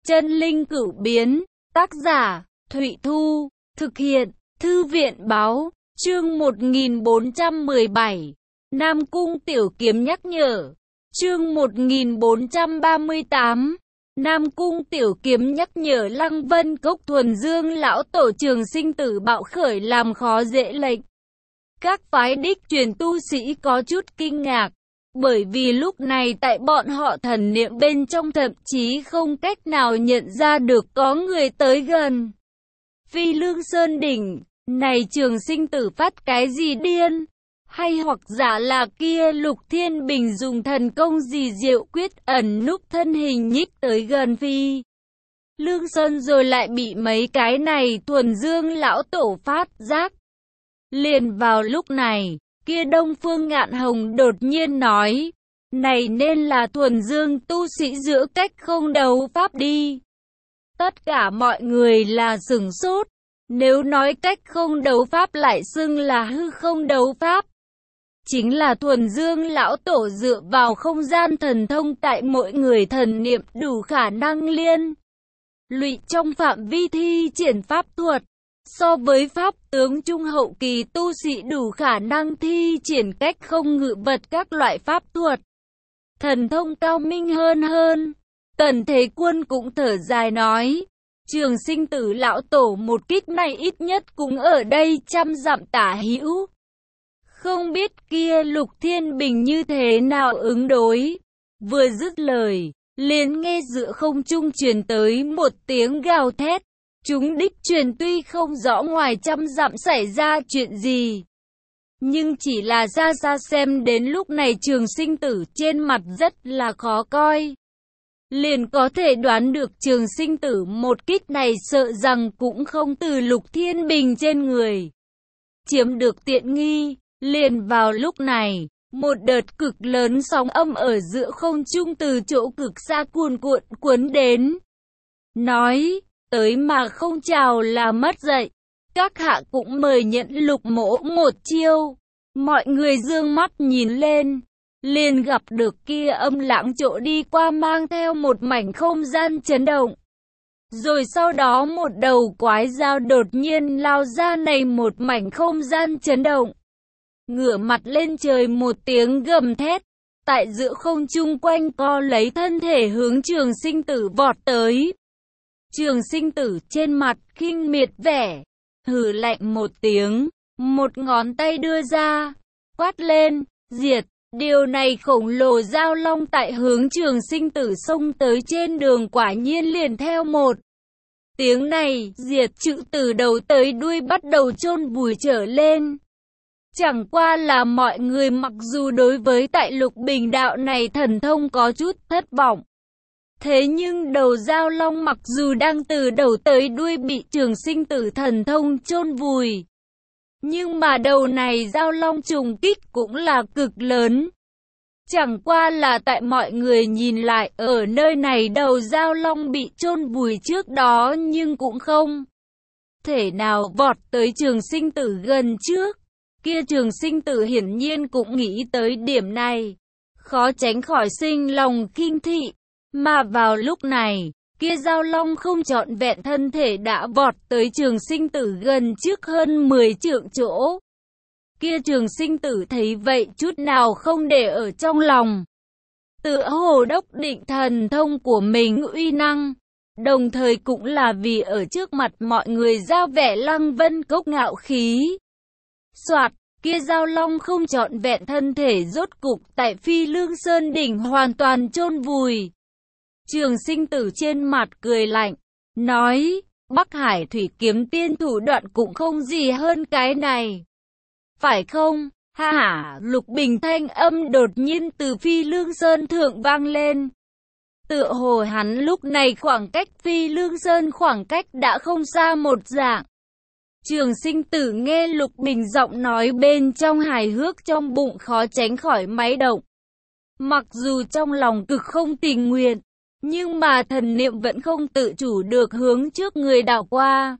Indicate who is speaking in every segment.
Speaker 1: Chân linh cửu biến, tác giả, Thụy Thu, thực hiện, Thư viện báo, chương 1417, Nam Cung Tiểu Kiếm nhắc nhở, chương 1438, Nam Cung Tiểu Kiếm nhắc nhở Lăng Vân Cốc thuần dương lão tổ Trường Sinh Tử bạo khởi làm khó dễ lệnh. Các phái đích truyền tu sĩ có chút kinh ngạc, bởi vì lúc này tại bọn họ thần niệm bên trong thậm chí không cách nào nhận ra được có người tới gần. Phi Lương Sơn đỉnh, này Trường Sinh Tử phát cái gì điên? Hay hoặc giả là kia Lục Thiên Bình dùng thần công gì diệu quyết ẩn núp thân hình nhích tới gần Phi Lương Sơn rồi lại bị mấy cái này thuần dương lão tổ phát giác. Liền vào lúc này, kia Đông Phương Ngạn Hồng đột nhiên nói, này nên là thuần dương tu sĩ giữa cách không đấu pháp đi. Tất cả mọi người là sửng sốt, nếu nói cách không đấu pháp lại xưng là hư không đấu pháp. Chính là thuần dương lão tổ dựa vào không gian thần thông tại mỗi người thần niệm đủ khả năng liên lụy trong phạm vi thi triển pháp thuật. So với pháp tướng trung hậu kỳ tu sĩ đủ khả năng thi triển cách không ngự vật các loại pháp thuật, thần thông cao minh hơn. Tần Thế Quân cũng thở dài nói, Trường Sinh Tử lão tổ một kích này ít nhất cũng ở đây 100 dặm tả hữu. Không biết kia Lục Thiên Bình như thế nào ứng đối. Vừa dứt lời, liền nghe giữa không trung truyền tới một tiếng gào thét. Chúng đích truyền tuy không rõ ngoài 100 dặm xảy ra chuyện gì, nhưng chỉ là ra xem đến lúc này Trường Sinh Tử trên mặt rất là khó coi. Liền có thể đoán được Trường Sinh Tử một kích này sợ rằng cũng không từ Lục Thiên Bình trên người chiếm được tiện nghi. Liền vào lúc này, một đợt cực lớn sóng âm ở giữa không trung từ chỗ cực xa cuồn cuộn cuốn đến. Nói, tới mà không chào là mất dạy. Các hạ cũng mời nhận Lục mỗ một chiêu. Mọi người dương mắt nhìn lên, liền gặp được kia âm lãng chỗ đi qua mang theo một mảnh không gian chấn động. Rồi sau đó một đầu quái dao đột nhiên lao ra này một mảnh không gian chấn động. Ngửa mặt lên trời một tiếng gầm thét, tại giữa không trung quanh co lấy thân thể hướng Trường Sinh Tử vọt tới. Trường Sinh Tử trên mặt khinh miệt vẻ, hừ lạnh một tiếng, một ngón tay đưa ra, quát lên, diệt. Điều này khổng lồ giao long tại hướng Trường Sinh Tử xông tới trên đường quả nhiên liền theo một tiếng này, diệt chữ từ đầu tới đuôi bắt đầu chôn vùi trở lên. Chẳng qua là mọi người mặc dù đối với tại Lục Bình đạo này thần thông có chút thất vọng. Thế nhưng đầu giao long mặc dù đang từ đầu tới đuôi bị Trường Sinh Tử thần thông chôn vùi, nhưng mà đầu này giao long trùng kích cũng là cực lớn. Chẳng qua là tại mọi người nhìn lại ở nơi này đầu giao long bị chôn vùi trước đó nhưng cũng không thể nào vọt tới Trường Sinh Tử gần trước. Kia Trường Sinh Tử hiển nhiên cũng nghĩ tới điểm này, khó tránh khỏi sinh lòng khinh thị. Mà vào lúc này, kia giao long không trọn vẹn thân thể đã vọt tới Trường Sinh Tử gần trước hơn 10 trượng chỗ. Kia Trường Sinh Tử thấy vậy chút nào không để ở trong lòng. Tựa hồ đốc định thần thông của mình uy năng, đồng thời cũng là vì ở trước mặt mọi người ra vẻ Lăng Vân Cốc ngạo khí. Soạt, kia giao long không trọn vẹn thân thể rốt cục tại Phi Lương Sơn đỉnh hoàn toàn chôn vùi. Trường Sinh Tử trên mặt cười lạnh, nói, Bắc Hải Thủy Kiếm Tiên thủ đoạn cũng không gì hơn cái này. Phải không? Ha ha, Lục Bình thanh âm đột nhiên từ Phi Lương Sơn thượng vang lên. Tựa hồ hắn lúc này khoảng cách Phi Lương Sơn khoảng cách đã không xa một dạng. Trường Sinh Tử nghe Lục Bình giọng nói bên trong hài hước trong bụng khó tránh khỏi máy động. Mặc dù trong lòng cực không tình nguyện, nhưng mà thần niệm vẫn không tự chủ được hướng trước người đảo qua.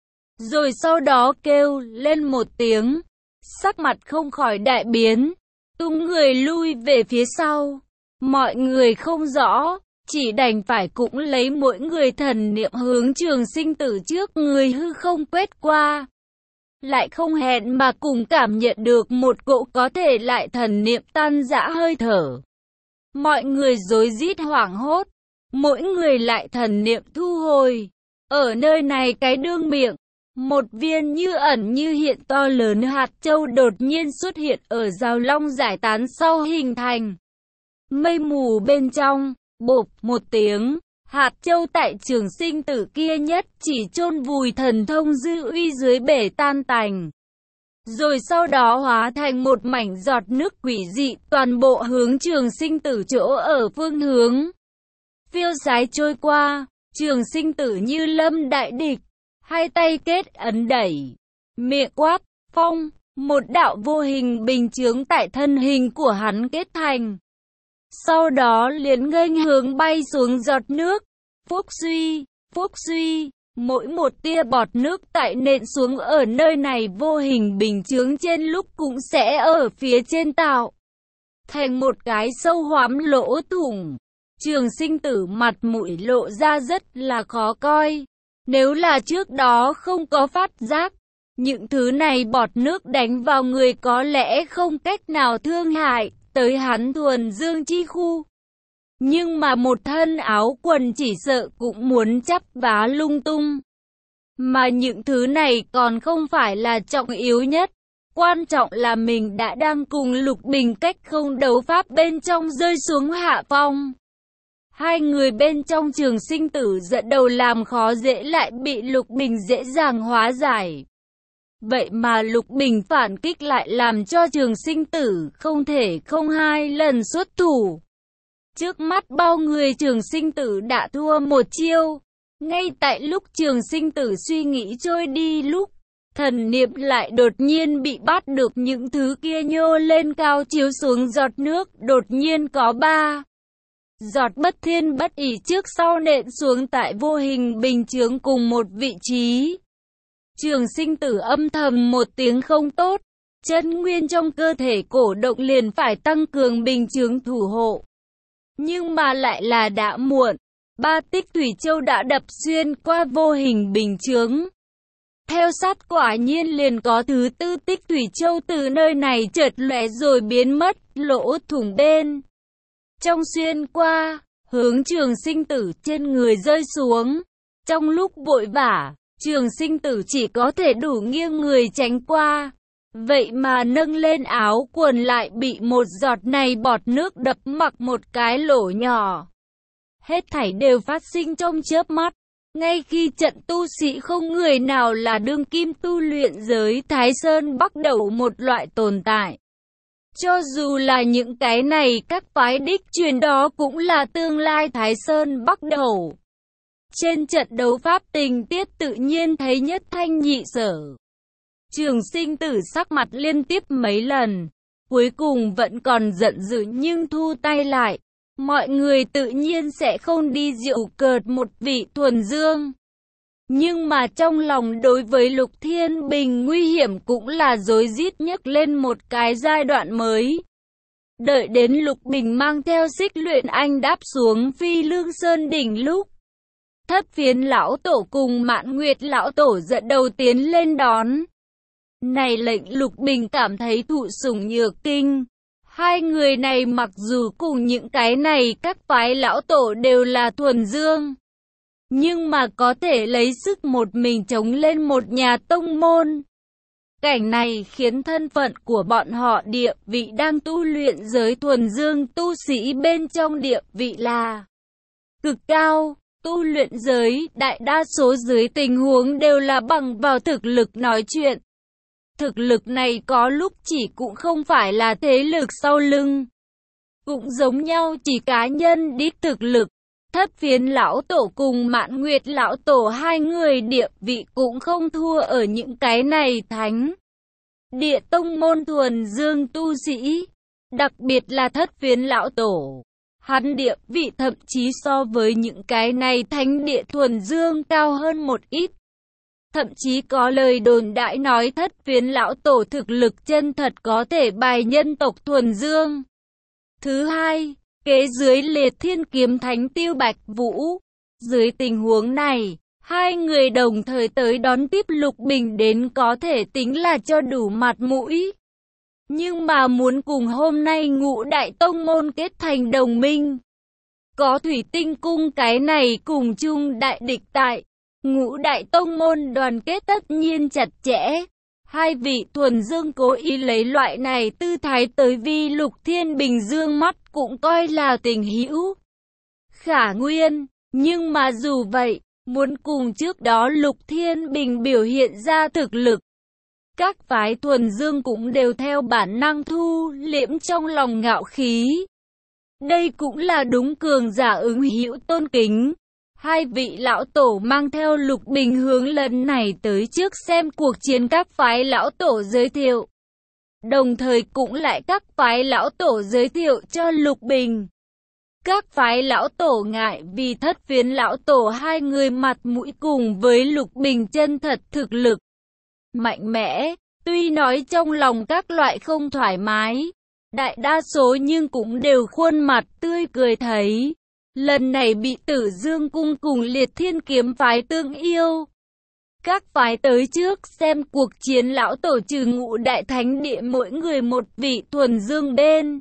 Speaker 1: Rồi sau đó kêu lên một tiếng, sắc mặt không khỏi đại biến, tung người lui về phía sau. Mọi người không rõ, chỉ đành phải cũng lấy mỗi người thần niệm hướng Trường Sinh Tử trước người hư không quét qua. Lại không hẹn mà cùng cảm nhận được một cỗ có thể lại thần niệm tan rã hơi thở. Mọi người rối rít hoảng hốt, mỗi người lại thần niệm thu hồi. Ở nơi này cái đương miệng, một viên như ẩn như hiện to lớn hạt châu đột nhiên xuất hiện ở giao long giải tán sau hình thành. Mây mù bên trong, bộp một tiếng, hạt châu tại Trường Sinh Tử kia nhất chỉ chôn vùi thần thông dư uy dưới bể tan tành. Rồi sau đó hóa thành một mảnh giọt nước quỷ dị toàn bộ hướng Trường Sinh Tử chỗ ở phương hướng. Phiêu sái trôi qua, Trường Sinh Tử như lâm đại địch, hai tay kết ấn đẩy, miệng quát, phong, một đạo vô hình bình chướng tại thân hình của hắn kết thành. Sau đó liền nghênh hướng bay xuống giọt nước, phúc suy, mỗi một tia bọt nước tại nện xuống ở nơi này vô hình bình chướng trên lúc cũng sẽ ở phía trên tạo thành một cái sâu hoắm lỗ thủng. Trường Sinh Tử mặt mũi lộ ra rất là khó coi. Nếu là trước đó không có phát giác, những thứ này bọt nước đánh vào người có lẽ không cách nào thương hại tới hắn thuần dương chi khu. Nhưng mà một thân áo quần chỉ sợ cũng muốn chắp vá lung tung. Mà những thứ này còn không phải là trọng yếu nhất. Quan trọng là mình đã đang cùng Lục Bình cách không đấu pháp bên trong rơi xuống hạ phong. Hai người bên trong Trường Sinh Tử dẫn đầu làm khó dễ lại bị Lục Bình dễ dàng hóa giải. Vậy mà Lục Bình phản kích lại làm cho Trường Sinh Tử không thể không hai lần xuất thủ. Trước mắt bao người Trường Sinh Tử đã thua một chiêu. Ngay tại lúc Trường Sinh Tử suy nghĩ trôi đi lúc, thần niệm lại đột nhiên bị bắt được những thứ kia nhô lên cao chiếu xuống giọt nước, đột nhiên có 3 giọt bất thiên bất ỷ trước sau nện xuống tại vô hình bình chướng cùng một vị trí. Trường Sinh Tử âm thầm một tiếng không tốt, chân nguyên trong cơ thể cổ động liền phải tăng cường bình chướng thủ hộ. Nhưng mà lại là đã muộn, 3 tích thủy châu đã đập xuyên qua vô hình bình chướng. Theo sát quả nhiên liền có thứ 4 tích thủy châu từ nơi này chợt lóe rồi biến mất, lỗ thủng bên trong xuyên qua, hướng Trường Sinh Tử trên người rơi xuống. Trong lúc vội vã, Trường Sinh Tử chỉ có thể đủ nghiêng người tránh qua. Vậy mà nâng lên áo quần lại bị một giọt này bọt nước đập mặc một cái lỗ nhỏ. Hết thảy đều phát sinh trong chớp mắt. Ngay khi trận tu sĩ không người nào là đương kim tu luyện giới Thái Sơn bắt đầu một loại tồn tại. Cho dù là những cái này các phái đích truyền đó cũng là tương lai Thái Sơn bắt đầu. Trên trận đấu pháp tình tiết tự nhiên thấy nhất thanh nhị sở. Trường Sinh Tử sắc mặt liên tiếp mấy lần, cuối cùng vẫn còn giận dữ nhưng thu tay lại. Mọi người tự nhiên sẽ không đi giễu cợt một vị thuần dương. Nhưng mà trong lòng đối với Lục Thiên Bình nguy hiểm cũng là rối rít nhấc lên một cái giai đoạn mới. Đợi đến Lục Bình mang theo Xích Luyện Anh đáp xuống Phi Lương Sơn đỉnh lúc, Thất Phiến lão tổ cùng Mạn Nguyệt lão tổ dẫn đầu tiến lên đón. Này lệnh Lục Bình cảm thấy thụ sủng nhược kinh. Hai người này mặc dù cùng những cái này các phái lão tổ đều là thuần dương, nhưng mà có thể lấy sức một mình chống lên một nhà tông môn. Cảnh này khiến thân phận của bọn họ địa vị đang tu luyện giới thuần dương tu sĩ bên trong địa vị là cực cao. Tu luyện giới, đại đa số dưới tình huống đều là bằng vào thực lực nói chuyện. Thực lực này có lúc chỉ cũng không phải là thế lực sau lưng. Cũng giống nhau chỉ cá nhân đích thực lực. Thất Phiến lão tổ cùng Mạn Nguyệt lão tổ hai người địa vị cũng không thua ở những cái này thánh địa tông môn thuần dương tu sĩ. Đặc biệt là Thất Phiến lão tổ. Hắn địa vị thậm chí so với những cái này thánh địa thuần dương cao hơn một ít. Thậm chí có lời đồn đại nói Thất Phiến lão tổ thực lực chân thật có thể bài nhân tộc thuần dương. Thứ hai, kế dưới Liệt Thiên Kiếm Thánh Tiêu Bạch Vũ. Dưới tình huống này, hai người đồng thời tới đón tiếp Lục Bình đến có thể tính là cho đủ mặt mũi. Nhưng mà muốn cùng hôm nay Ngũ Đại Tông Môn kết thành đồng minh, có Thủy Tinh Cung cái này cùng chung đại địch tại, Ngũ Đại Tông Môn đoàn kết tất nhiên chặt chẽ. Hai vị thuần dương cố ý lấy loại này tư thái tới vi Lục Thiên Bình dương mắt cũng coi là tình hữu khả nguyên. Nhưng mà dù vậy, muốn cùng trước đó Lục Thiên Bình biểu hiện ra thực lực, các phái thuần dương cũng đều theo bản năng thu liễm trong lòng ngạo khí. Đây cũng là đúng cường giả ứng hữu tôn kính. Hai vị lão tổ mang theo Lục Bình hướng lần này tới trước xem cuộc chiến các phái lão tổ giới thiệu. Đồng thời cũng lại các phái lão tổ giới thiệu cho Lục Bình. Các phái lão tổ ngại vì Thất Phiến lão tổ hai người mặt mũi cùng với Lục Bình chân thật thực lực mạnh mẽ, tuy nói trong lòng các loại không thoải mái, đại đa số nhưng cũng đều khuôn mặt tươi cười thấy. Lần này bị Tử Dương Cung cùng Liệt Thiên Kiếm phái tương yêu. Các phái tới trước xem cuộc chiến lão tổ trừ Ngũ Đại Thánh Địa mỗi người một vị thuần dương bên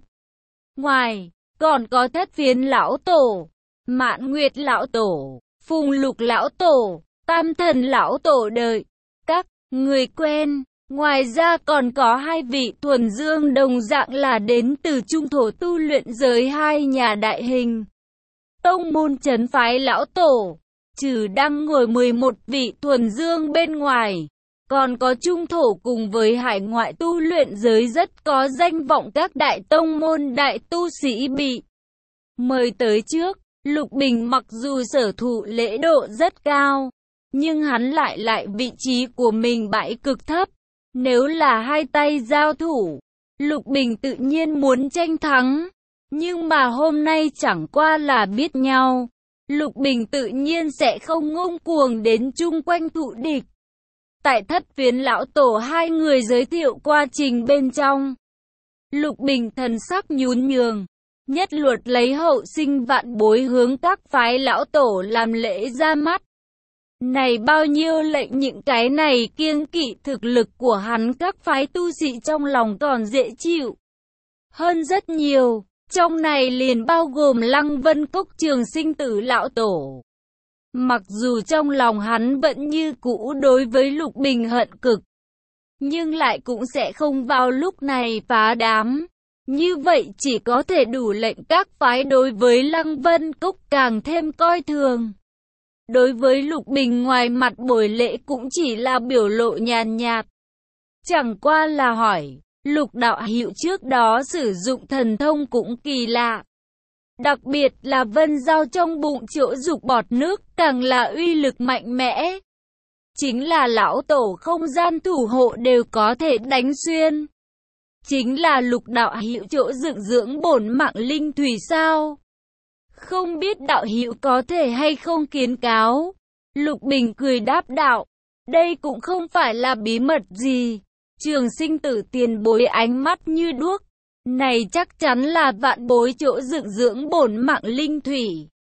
Speaker 1: ngoài, còn có Thất Phiến lão tổ, Mạn Nguyệt lão tổ, Phùng Lục lão tổ, Tam Thần lão tổ đợi các người quen. Ngoài ra còn có hai vị thuần dương đồng dạng là đến từ trung thổ tu luyện giới hai nhà đại hình tông môn trấn phái lão tổ, trừ đang ngồi 11 vị thuần dương bên ngoài, còn có trung thổ cùng với hải ngoại tu luyện giới rất có danh vọng các đại tông môn đại tu sĩ bị mời tới trước. Lục Bình mặc dù sở thụ lễ độ rất cao, nhưng hắn lại vị trí của mình bãi cực thấp. Nếu là hai tay giao thủ, Lục Bình tự nhiên muốn tranh thắng. Nhưng mà hôm nay chẳng qua là biết nhau, Lục Bình tự nhiên sẽ không ngông cuồng đến chung quanh thụ địch. Tại Thất Phiến lão tổ hai người giới thiệu quá trình bên trong, Lục Bình thần sắc nhún nhường, nhất luật lấy hậu sinh vạn bối hướng các phái lão tổ làm lễ ra mắt. Này bao nhiêu lệnh những cái này kiêng kỵ thực lực của hắn các phái tu sĩ trong lòng còn dễ chịu hơn rất nhiều. Trong này liền bao gồm Lăng Vân Cốc Trường Sinh Tử lão tổ. Mặc dù trong lòng hắn vẫn như cũ đối với Lục Bình hận cực, nhưng lại cũng sẽ không vào lúc này phá đám. Như vậy chỉ có thể đủ lệnh các phái đối với Lăng Vân Cốc càng thêm coi thường. Đối với Lục Bình ngoài mặt bồi lễ cũng chỉ là biểu lộ nhàn nhạt. Chẳng qua là hỏi, Lục đạo hữu trước đó sử dụng thần thông cũng kỳ lạ. Đặc biệt là vân giao trong bụng chỗ dục bọt nước càng là uy lực mạnh mẽ. Chính là lão tổ không gian thủ hộ đều có thể đánh xuyên. Chính là Lục đạo hữu chỗ dựng dưỡng bổn mạng linh thủy sao? Không biết đạo hữu có thể hay không kiến cáo. Lục Bình cười đáp đạo, đây cũng không phải là bí mật gì. Trường Sinh Tử tiền bối ánh mắt như đuốc, này chắc chắn là vạn bối chỗ dựng dưỡng bổn mạng linh thủy.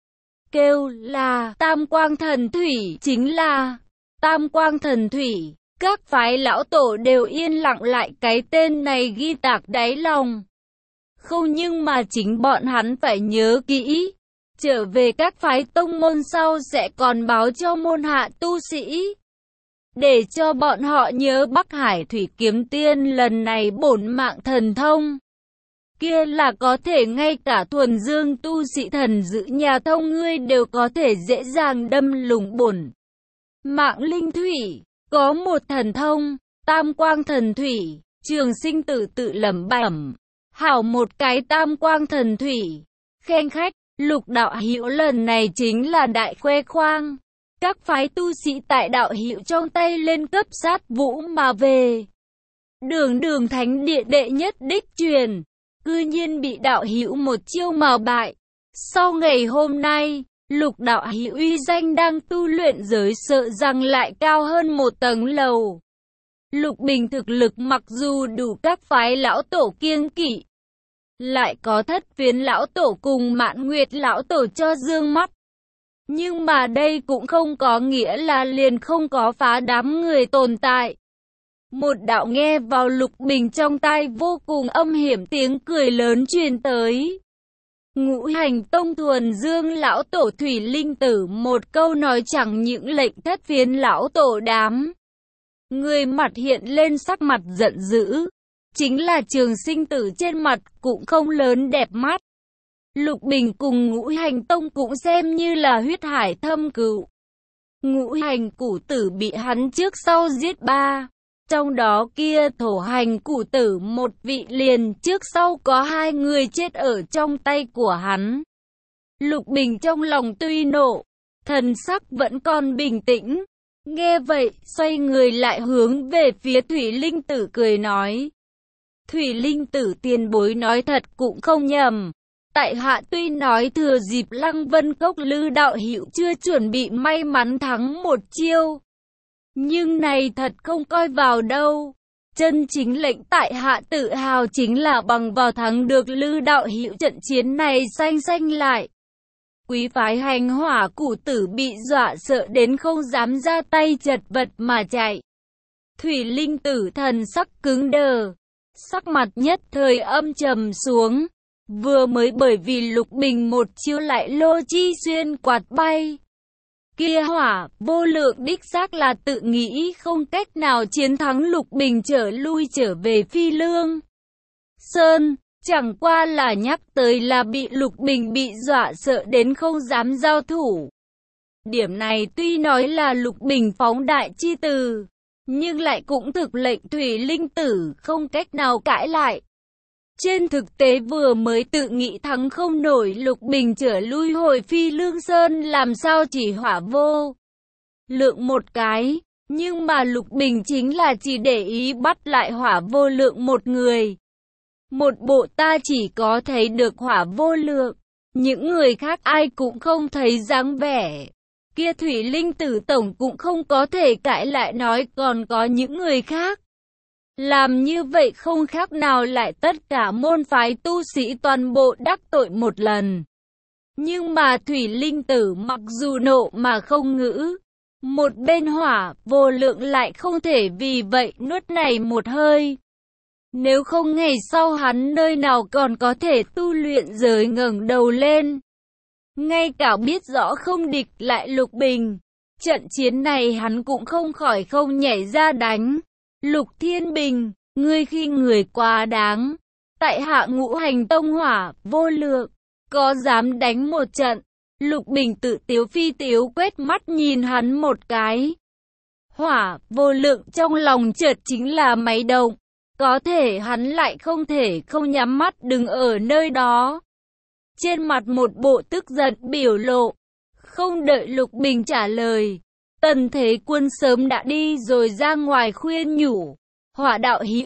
Speaker 1: Kêu là Tam Quang Thần Thủy, chính là Tam Quang Thần Thủy. Các phái lão tổ đều yên lặng lại cái tên này ghi tạc đáy lòng. Không, nhưng mà chính bọn hắn phải nhớ kỹ. Trở về các phái tông môn sau sẽ còn báo cho môn hạ tu sĩ, để cho bọn họ nhớ Bắc Hải Thủy Kiếm Tiên lần này bổn mạng thần thông. Kia là có thể ngay cả thuần dương tu sĩ thần giữ nhà thông ngươi đều có thể dễ dàng đâm lùng bổn mạng linh thủy. Có một thần thông, Tam Quang Thần Thủy, Trường Sinh Tử tự lẩm bẩm. Hảo một cái Tam Quang Thần Thủy. Khen khách, Lục đạo hữu lần này chính là đại khoe khoang. Các phái tu sĩ tại đạo hữu trong tay lên cấp sát vũ mà về. Đường thánh địa đệ nhất đích truyền, cư nhiên bị đạo hữu một chiêu mà bại. Sau ngày hôm nay, Lục đạo hữu uy danh đang tu luyện giới sợ rằng lại cao hơn một tầng lầu. Lục Bình thực lực mặc dù đủ các phái lão tổ kiêng kỵ, lại có Thất Phiến lão tổ cùng Mạn Nguyệt lão tổ cho dương mắt. Nhưng mà đây cũng không có nghĩa là liền không có phá đám người tồn tại. Một đạo nghe vào Lục Bình trong tai vô cùng âm hiểm tiếng cười lớn truyền tới. Ngũ Hành Tông Thuần Dương lão tổ Thủy Linh Tử một câu nói chẳng những lệnh Thất Phiến lão tổ đám người mặt hiện lên sắc mặt giận dữ. Chính là Trường Sinh Tử trên mặt cũng không lớn đẹp mắt. Lục Bình cùng Ngũ Hành Tông cũng xem như là huyết hải thâm cừu. Ngũ Hành Củ Tử bị hắn trước sau giết 3. Trong đó kia Thổ Hành Củ Tử một vị liền, trước sau có 2 người chết ở trong tay của hắn. Lục Bình trong lòng tuy nộ, thần sắc vẫn còn bình tĩnh. Nghe vậy, xoay người lại hướng về phía Thủy Linh Tử cười nói. Thủy Linh Tử tiền bối nói thật cũng không nhầm. Tại hạ tuy nói thừa dịp Lăng Vân Cốc Lư đạo hữu chưa chuẩn bị may mắn thắng một chiêu. Nhưng này thật không coi vào đâu. Chân chính lệnh tại hạ tự hào chính là bằng vào thắng được Lư đạo hữu trận chiến này xanh lại. Quý phái Hành Hỏa Củ Tử bị dọa sợ đến không dám ra tay, chật vật mà chạy. Thủy Linh Tử thần sắc cứng đờ, sắc mặt nhất thời âm trầm xuống. Vừa mới bởi vì Lục Bình một chiêu lại lô chi xuyên quạt bay. Kia Hỏa Vô Lượng đích xác là tự nghĩ không cách nào chiến thắng Lục Bình, trở về Phi Lương Sơn. Chẳng qua là nhắc tới là bị Lục Bình bị dọa sợ đến không dám giao thủ. Điểm này tuy nói là Lục Bình phóng đại chi từ, nhưng lại cũng thực lệnh Thủy Linh Tử không cách nào cãi lại. Trên thực tế vừa mới tự nghĩ thắng không nổi Lục Bình trở lui hồi Phi Lương Sơn, làm sao chỉ Hỏa Vô Lượng một cái, nhưng mà Lục Bình chính là chỉ để ý bắt lại Hỏa Vô Lượng một người. Một bộ ta chỉ có thấy được Hỏa Vô Lượng, những người khác ai cũng không thấy dáng vẻ. Kia Thủy Linh Tử tổng cũng không có thể cãi lại nói còn có những người khác. Làm như vậy không khác nào lại tất cả môn phái tu sĩ toàn bộ đắc tội một lần. Nhưng mà Thủy Linh Tử mặc dù nộ mà không ngữ, một bên Hỏa Vô Lượng lại không thể vì vậy nuốt này một hơi. Nếu không ngày sau hắn nơi nào còn có thể tu luyện giới ngẩng đầu lên. Ngay cả biết rõ không địch lại Lục Bình, trận chiến này hắn cũng không khỏi không nhảy ra đánh. Lục Thiên Bình, ngươi khi người quá đáng. Tại hạ Ngũ Hành Tông Hỏa Vô Lượng, có dám đánh một trận? Lục Bình tự tiếu phi tiếu quét mắt nhìn hắn một cái. Hỏa Vô Lượng trong lòng chợt chính là máy động. Có thể hắn lại không thể không nhắm mắt đứng ở nơi đó. Trên mặt một bộ tức giận biểu lộ. Không đợi Lục Bình trả lời, Tần Thế Quân sớm đã đi rồi ra ngoài khuyên nhủ. Hỏa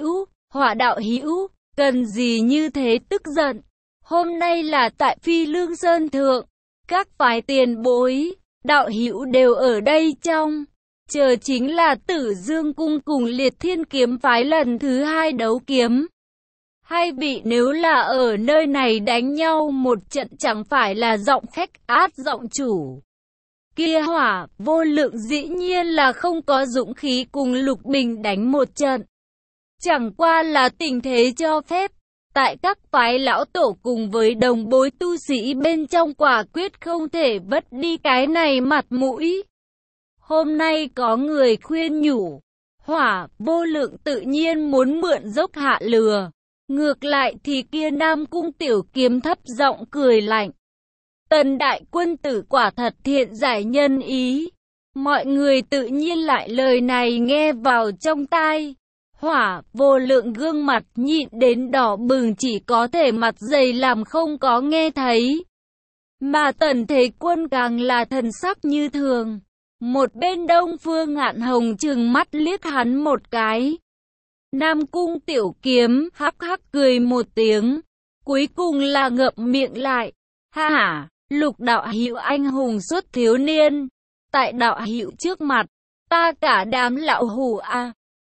Speaker 1: đạo hữu, cần gì như thế tức giận. Hôm nay là tại Phi Lương Sơn Thượng, các phái tiền bối, đạo hữu đều ở đây trong. Chờ chính là Tử Dương Cung cùng Liệt Thiên Kiếm phái lần thứ 2 đấu kiếm. Hai vị nếu là ở nơi này đánh nhau một trận chẳng phải là giọng khách át giọng chủ. Kia Hỏa Vô Lượng dĩ nhiên là không có dũng khí cùng Lục Bình đánh một trận. Chẳng qua là tình thế cho phép. Tại các phái lão tổ cùng với đồng bối tu sĩ bên trong quả quyết không thể vất đi cái này mặt mũi. Hôm nay có người khuyên nhủ, Hỏa Vô Lượng tự nhiên muốn mượn dốc hạ lừa. Ngược lại thì kia Nam Cung Tiểu Kiếm thấp giọng cười lạnh. Tần đại quân tử quả thật thiện giải nhân ý. Mọi người tự nhiên lại lời này nghe vào trong tai. Hỏa Vô Lượng gương mặt nhịn đến đỏ bừng, chỉ có thể mặt dày làm không có nghe thấy. Mà Tần Thế Quân càng là thần sắc như thường. Một bên Đông Phương Ngạn Hồng trừng mắt liếc hắn một cái. Nam Cung Tiểu Kiếm hắc hắc cười một tiếng, cuối cùng là ngậm miệng lại. Ha ha, Lục đạo hữu anh hùng xuất thiếu niên, tại đạo hữu trước mặt, ta cả đám lão hủ a.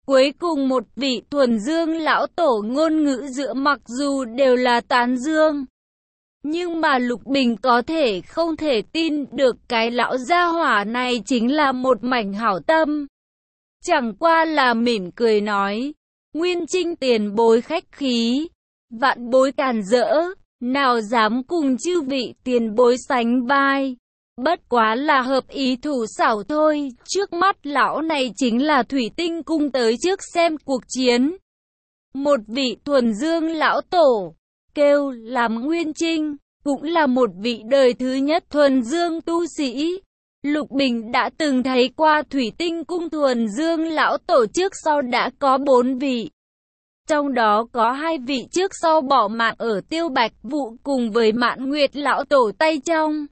Speaker 1: Cuối cùng một vị thuần dương lão tổ ngôn ngữ giữa mặc dù đều là tán dương. Nhưng mà Lục Bình có thể không thể tin được cái lão gia hỏa này chính là một mảnh hảo tâm. Chẳng qua là mỉm cười nói, Nguyên Trinh tiền bối khách khí, vạn bối càn rỡ, nào dám cùng chư vị tiền bối sánh vai. Bất quá là hợp ý thủ xảo thôi, trước mắt lão này chính là Thủy Tinh Cung tới trước xem cuộc chiến. Một vị thuần dương lão tổ, kêu làm Nguyên Trinh, cũng là một vị đời thứ nhất thuần dương tu sĩ. Lục Bình đã từng thấy qua Thủy Tinh Cung thuần dương lão tổ trước sau đã có 4 vị. Trong đó có 2 vị trước sau bỏ mạng ở Tiêu Bạch Vụ cùng với Mạn Nguyệt lão tổ tay trong.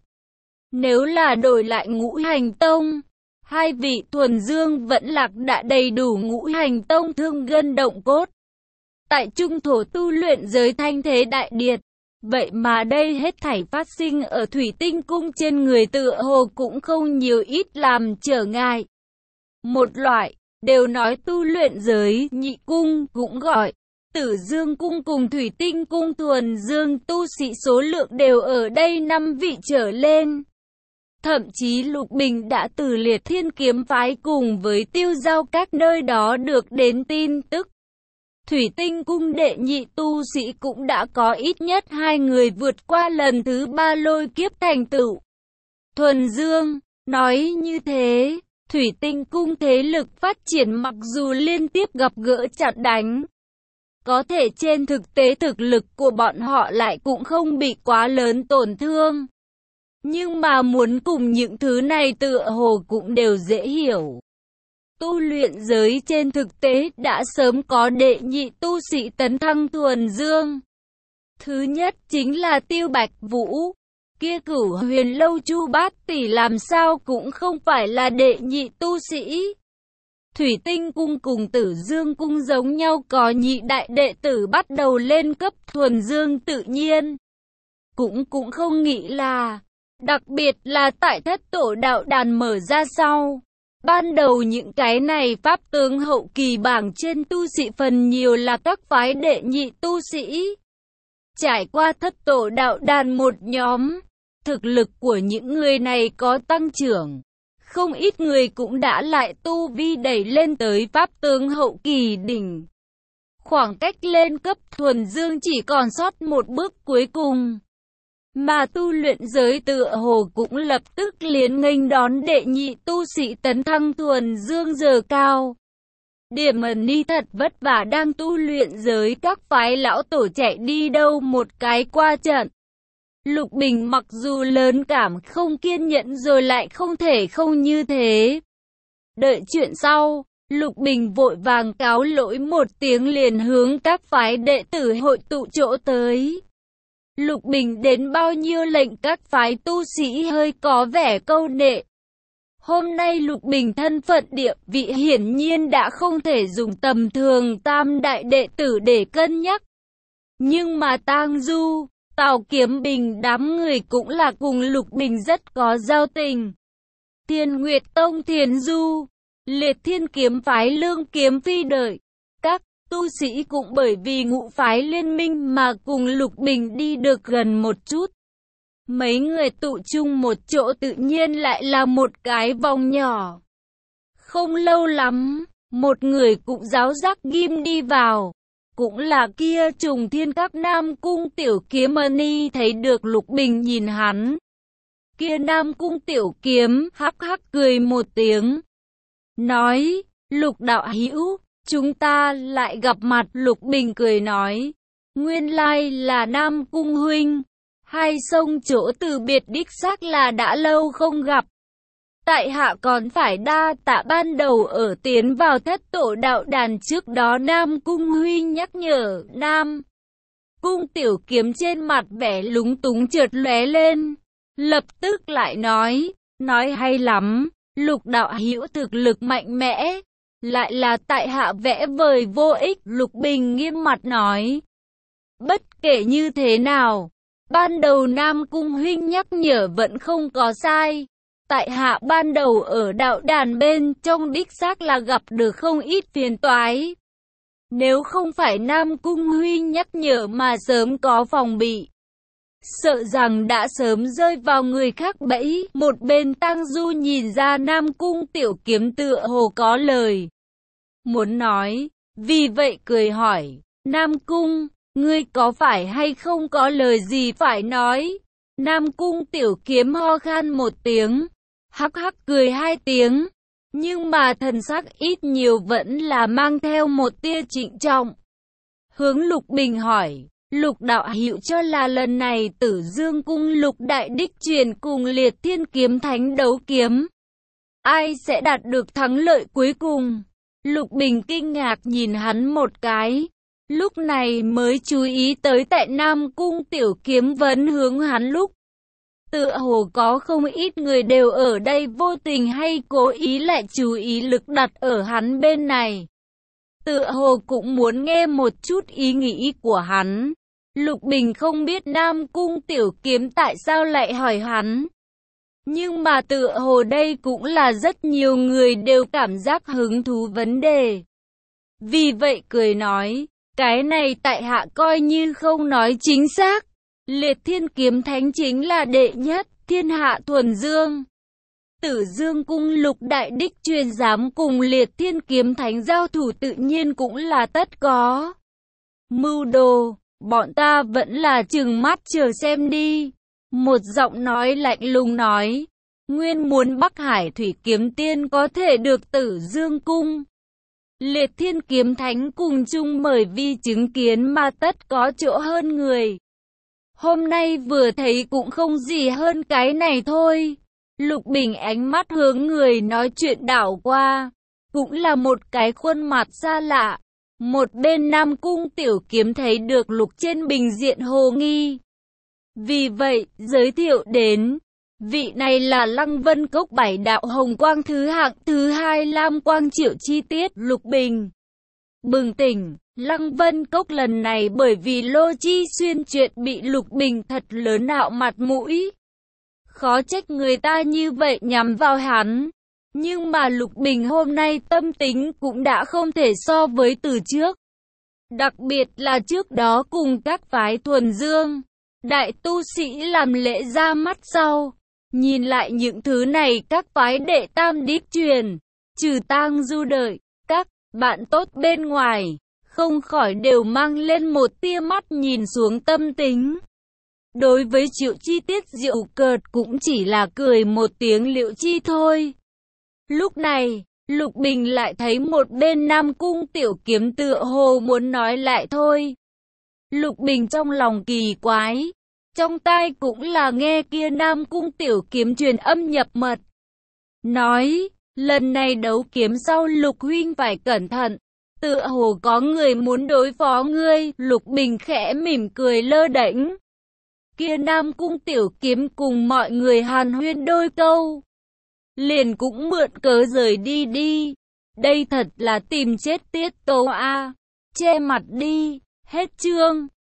Speaker 1: Nếu là đổi lại Ngũ Hành Tông, 2 vị thuần dương vẫn lạc đã đầy đủ Ngũ Hành Tông thương gân động cốt. Tại trung thổ tu luyện giới thanh thế đại điệt, vậy mà đây hết thảy phát sinh ở Thủy Tinh Cung trên người tựa hồ cũng không nhiều ít làm trở ngại. Một loại, đều nói tu luyện giới nhị cung cũng gọi, Tử Dương Cung cùng Thủy Tinh Cung thuần dương tu sĩ số lượng đều ở đây 5 vị trở lên. Thậm chí Lục Bình đã từ Liệt Thiên Kiếm Phái cùng với Tiêu Giao các nơi đó được đến tin tức. Thủy Tinh Cung đệ nhị tu sĩ cũng đã có ít nhất 2 người vượt qua lần thứ 3 lôi kiếp thành tựu. Thuần Dương, nói như thế, Thủy Tinh Cung thế lực phát triển mặc dù liên tiếp gặp gỡ chặn đánh. Có thể trên thực tế thực lực của bọn họ lại cũng không bị quá lớn tổn thương. Nhưng mà muốn cùng những thứ này tựa hồ cũng đều dễ hiểu. Tu luyện giới trên thực tế đã sớm có đệ nhị tu sĩ tấn thăng thuần dương. Thứ nhất chính là Tiêu Bạch Vũ. Kia Cửu Huyền Lâu Chu Bát Tỷ làm sao cũng không phải là đệ nhị tu sĩ. Thủy Tinh Cung cùng Tử Dương Cung giống nhau có nhị đại đệ tử bắt đầu lên cấp thuần dương tự nhiên. Cũng không nghĩ là, đặc biệt là tại Thất Tổ Đạo Đàn mở ra sau. Ban đầu những cái này pháp tướng hậu kỳ bảng trên tu sĩ phần nhiều là các phái đệ nhị tu sĩ. Trải qua Thất Tổ Đạo Đàn một nhóm, thực lực của những người này có tăng trưởng. Không ít người cũng đã lại tu vi đẩy lên tới pháp tướng hậu kỳ đỉnh. Khoảng cách lên cấp thuần dương chỉ còn sót một bước cuối cùng. Mà tu luyện giới tựa hồ cũng lập tức liền nghênh đón đệ nhị tu sĩ tấn thăng thuần dương giờ cao. Điểm ẩn ni thật vất vả đang tu luyện giới các phái lão tổ chạy đi đâu một cái qua trận. Lục Bình mặc dù lớn cảm không kiên nhẫn rồi lại không thể không như thế. Đợi chuyện sau, Lục Bình vội vàng cáo lỗi một tiếng liền hướng các phái đệ tử hội tụ chỗ tới. Lục Bình đến bao nhiêu lệnh các phái tu sĩ hơi có vẻ câu nệ. Hôm nay Lục Bình thân phận địa vị hiển nhiên đã không thể dùng tầm thường tam đại đệ tử để cân nhắc. Nhưng mà Tang Du, Tào Kiếm Bình đám người cũng là cùng Lục Bình rất có giao tình. Thiên Nguyệt Tông Thiền Du, Liệt Thiên Kiếm Phái Lương Kiếm Phi đợi. Các tu sĩ cũng bởi vì ngũ phái liên minh mà cùng Lục Bình đi được gần một chút. Mấy người tụ chung một chỗ tự nhiên lại là một cái vòng nhỏ. Không lâu lắm, một người cũng giáo giác ghim đi vào. Cũng là kia Trùng Thiên Các Nam Cung Tiểu Kiếm Ni thấy được Lục Bình nhìn hắn. Kia Nam Cung Tiểu Kiếm hắc hắc cười một tiếng. Nói, Lục đạo hữu, chúng ta lại gặp mặt. Lục Bình cười nói, nguyên lai là Nam Cung huynh. Hai sông chỗ từ biệt đích xác là đã lâu không gặp. Tại hạ còn phải đa tạ ban đầu ở tiến vào Thất Tổ Đạo Đàn trước đó Nam Cung huynh nhắc nhở. Nam Cung Tiểu Kiếm trên mặt vẻ lúng túng chợt lóe lên, lập tức lại nói hay lắm, Lục đạo hữu thực lực mạnh mẽ, lại là tại hạ vẽ vời vô ích. Lục Bình nghiêm mặt nói, bất kể như thế nào, ban đầu Nam Cung huynh nhắc nhở vẫn không có sai. tại hạ ban đầu ở đạo đàn bên trong đích xác là gặp được không ít phiền toái. Nếu không phải Nam Cung huynh nhắc nhở mà sớm có phòng bị, sợ rằng đã sớm rơi vào người khác bẫy. Một bên Tang Du nhìn ra Nam Cung Tiểu Kiếm tựa hồ có lời muốn nói, vì vậy cười hỏi, Nam Cung, ngươi có phải hay không có lời gì phải nói? Nam Cung Tiểu Kiếm ho khan một tiếng, hắc hắc cười hai tiếng, nhưng mà thần sắc ít nhiều vẫn là mang theo một tia trịnh trọng. Hướng Lục Bình hỏi, Lục đạo hữu cho là lần này Tử Dương Cung Lục đại đích truyền cùng Liệt Thiên Kiếm Thánh đấu kiếm, ai sẽ đạt được thắng lợi cuối cùng? Lục Bình kinh ngạc nhìn hắn một cái, lúc này mới chú ý tới tại Nam Cung Tiểu Kiếm vấn hướng hắn lúc. Tựa hồ có không ít người đều ở đây vô tình hay cố ý lại chú ý lực đặt ở hắn bên này. Tựa hồ cũng muốn nghe một chút ý nghĩ của hắn. Lục Bình không biết Nam Cung Tiểu Kiếm tại sao lại hỏi hắn. Nhưng mà tựa hồ đây cũng là rất nhiều người đều cảm giác hứng thú vấn đề. Vì vậy cười nói, cái này tại hạ coi như không nói chính xác. Liệt Thiên Kiếm Thánh chính là đệ nhất, thiên hạ thuần dương. Tử Dương Cung Lục đại đích truyền dám cùng Liệt Thiên Kiếm Thánh giao thủ tự nhiên cũng là tất có. Mưu đồ, bọn ta vẫn là trừng mắt chờ xem đi. Một giọng nói lạnh lùng nói, nguyên muốn Bắc Hải Thủy Kiếm Tiên có thể được Tử Dương Cung Liệt Thiên Kiếm Thánh cùng chung mời vi chứng kiến mà tất có chỗ hơn người. Hôm nay vừa thấy cũng không gì hơn cái này thôi. Lục Bình ánh mắt hướng người nói chuyện đảo qua, cũng là một cái khuôn mặt xa lạ. Một bên Nam Cung Tiểu Kiếm thấy được Lục trên bình diện hồ nghi. Vì vậy, giới thiệu đến, vị này là Lăng Vân Cốc Bảy Đạo Hồng Quang thứ hạng thứ 2 Lam Quang Triệu chi tiết. Lục Bình bừng tỉnh, Lăng Vân Cốc lần này bởi vì Lô Chi Xuyên chuyện bị Lục Bình thật lớn nạo mặt mũi. Khó trách người ta như vậy nhắm vào hắn. Nhưng mà Lục Bình hôm nay tâm tính cũng đã không thể so với từ trước. Đặc biệt là trước đó cùng các phái thuần dương, đại tu sĩ làm lễ ra mắt sau. Nhìn lại những thứ này các phái đệ tam đích truyền, trừ Tang Du đợi, các bạn tốt bên ngoài, không khỏi đều mang lên một tia mắt nhìn xuống tâm tính. Đối với Triệu Chi tiết diệu cợt cũng chỉ là cười một tiếng liệu chi thôi. Lúc này, Lục Bình lại thấy một bên Nam Cung Tiểu Kiếm tựa hồ muốn nói lại thôi. Lục Bình trong lòng kỳ quái, trong tai cũng là nghe kia Nam Cung Tiểu Kiếm truyền âm nhập mật. Nói, lần này đấu kiếm sau Lục huynh phải cẩn thận, tựa hồ có người muốn đối phó ngươi. Lục Bình khẽ mỉm cười lơ đễnh. Kia Nam Cung Tiểu Kiếm cùng mọi người hàn huyên đôi câu, liền cũng mượn cớ rời đi. Đây thật là tìm chết Tiết Tấu a. Che mặt đi. Hết chương.